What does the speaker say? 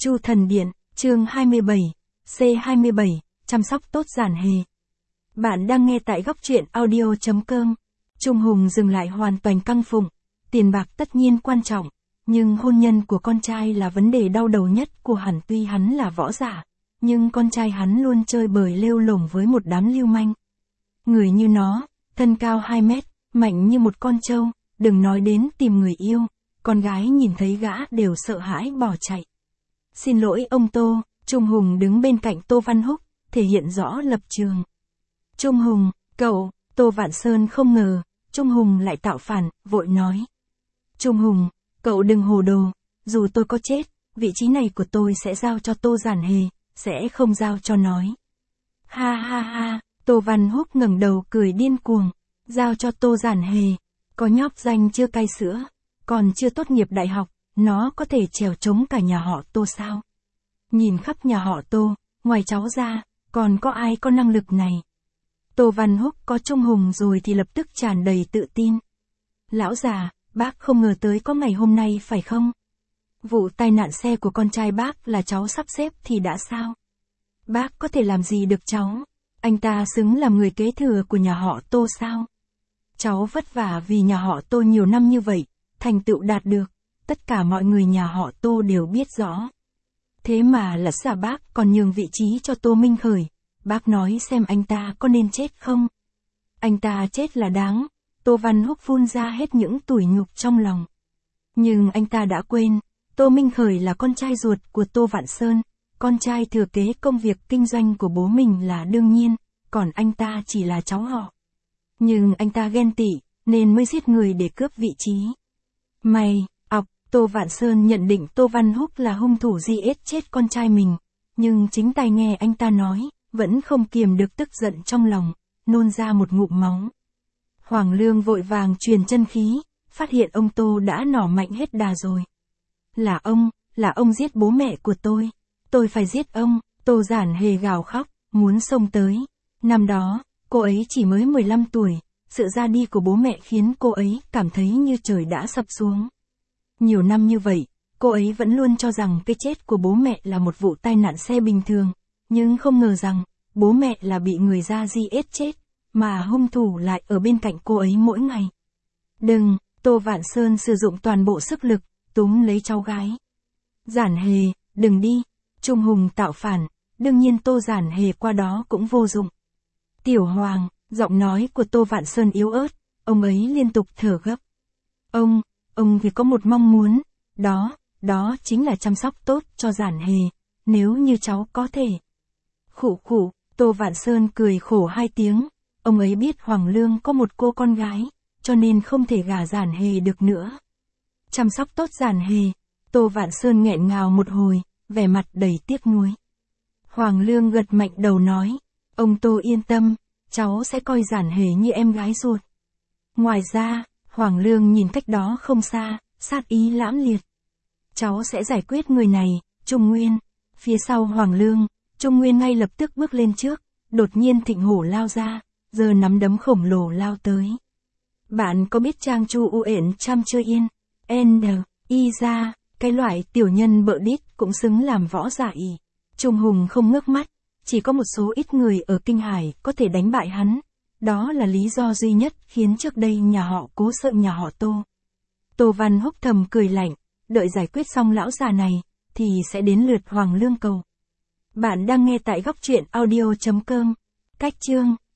Chu Thần Điện, chương 27, C27, chăm sóc tốt Giản Hề. Bạn đang nghe tại góc truyện audio.com. Trung Hùng dừng lại hoàn toàn căng phụng. Tiền bạc tất nhiên quan trọng, nhưng hôn nhân của con trai là vấn đề đau đầu nhất của hắn. Tuy hắn là võ giả, nhưng con trai hắn luôn chơi bời lêu lổng với một đám lưu manh. Người như nó, thân cao 2 mét, mạnh như một con trâu, đừng nói đến tìm người yêu, con gái nhìn thấy gã đều sợ hãi bỏ chạy. Xin lỗi ông Tô, Trung Hùng đứng bên cạnh Tô Văn Húc, thể hiện rõ lập trường. Trung Hùng, cậu, Tô Vạn Sơn không ngờ, Trung Hùng lại tạo phản, vội nói. Trung Hùng, cậu đừng hồ đồ, dù tôi có chết, vị trí này của tôi sẽ giao cho Tô Giản Hề, sẽ không giao cho nói. Ha ha ha, Tô Văn Húc ngẩng đầu cười điên cuồng, giao cho Tô Giản Hề, có nhóc danh chưa cai sữa, còn chưa tốt nghiệp đại học, nó có thể trèo chống cả nhà họ Tô sao? Nhìn khắp nhà họ Tô, ngoài cháu ra, còn có ai có năng lực này? Tô Văn Húc có Trung Hùng rồi thì lập tức tràn đầy tự tin. Lão già, bác không ngờ tới có ngày hôm nay phải không? Vụ tai nạn xe của con trai bác là cháu sắp xếp thì đã sao? Bác có thể làm gì được cháu? Anh ta xứng làm người kế thừa của nhà họ Tô sao? Cháu vất vả vì nhà họ Tô nhiều năm như vậy, thành tựu đạt được, tất cả mọi người nhà họ Tô đều biết rõ. Thế mà là sao bác còn nhường vị trí cho Tô Minh Khởi, bác nói xem anh ta có nên chết không? Anh ta chết là đáng, Tô Văn Húc phun ra hết những tủi nhục trong lòng. Nhưng anh ta đã quên, Tô Minh Khởi là con trai ruột của Tô Vạn Sơn, con trai thừa kế công việc kinh doanh của bố mình là đương nhiên, còn anh ta chỉ là cháu họ. Nhưng anh ta ghen tị, nên mới giết người để cướp vị trí. Mày, Tô Vạn Sơn nhận định Tô Văn Húc là hung thủ giết chết con trai mình, nhưng chính tai nghe anh ta nói, vẫn không kiềm được tức giận trong lòng, nôn ra một ngụm máu. Hoàng Lương vội vàng truyền chân khí, phát hiện ông Tô đã nỏ mạnh hết đà rồi. Là ông giết bố mẹ của tôi phải giết ông, Tô Giản Hề gào khóc, muốn xông tới. Năm đó, cô ấy chỉ mới 15 tuổi, sự ra đi của bố mẹ khiến cô ấy cảm thấy như trời đã sập xuống. Nhiều năm như vậy, cô ấy vẫn luôn cho rằng cái chết của bố mẹ là một vụ tai nạn xe bình thường, nhưng không ngờ rằng, bố mẹ là bị người da giết chết, mà hung thủ lại ở bên cạnh cô ấy mỗi ngày. Đừng, Tô Vạn Sơn sử dụng toàn bộ sức lực, túm lấy cháu gái. Giản Hề, đừng đi, Trung Hùng tạo phản, đương nhiên Tô Giản Hề qua đó cũng vô dụng. Tiểu Hoàng, giọng nói của Tô Vạn Sơn yếu ớt, ông ấy liên tục thở gấp. Ông thì có một mong muốn, đó chính là chăm sóc tốt cho Giản Hề, nếu như cháu có thể. Khụ, Tô Vạn Sơn cười khổ 2 tiếng, ông ấy biết Hoàng Lương có một cô con gái, cho nên không thể gả Giản Hề được nữa. Chăm sóc tốt Giản Hề, Tô Vạn Sơn nghẹn ngào một hồi, vẻ mặt đầy tiếc nuối. Hoàng Lương gật mạnh đầu nói, ông Tô yên tâm, cháu sẽ coi Giản Hề như em gái ruột. Ngoài ra, Hoàng Lương nhìn cách đó không xa, sát ý lãm liệt. Cháu sẽ giải quyết người này, Trung Nguyên. Phía sau Hoàng Lương, Trung Nguyên ngay lập tức bước lên trước, đột nhiên Thịnh Hổ lao ra, giơ nắm đấm khổng lồ lao tới. Bạn có biết Trang Chu Uyển Chăm Chơi Yên, N.I. ra, cái loại tiểu nhân bợ đít cũng xứng làm võ giả ỷ. Trung Hùng không ngước mắt, chỉ có một số ít người ở Kinh Hải có thể đánh bại hắn. Đó là lý do duy nhất khiến trước đây nhà họ Cố sợ nhà họ Tô. Tô Văn Húc thầm cười lạnh, đợi giải quyết xong lão già này, thì sẽ đến lượt Hoàng Lương cầu. Bạn đang nghe tại góc truyện audio.com. Cách chương